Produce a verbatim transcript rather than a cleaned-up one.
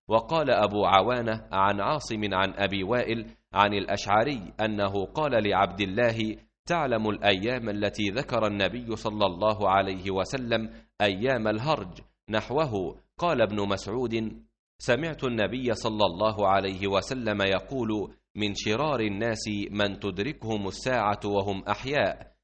وقال أبو عوانة عن عاصم عن أبي وائل عن الأشعري أنه قال لعبد الله: تعلم الأيام التي ذكر النبي صلى الله عليه وسلم أيام الهرج نحوه. قال ابن مسعود: سمعت النبي صلى الله عليه وسلم يقول: من شرار الناس من تدركهم الساعة وهم أحياء،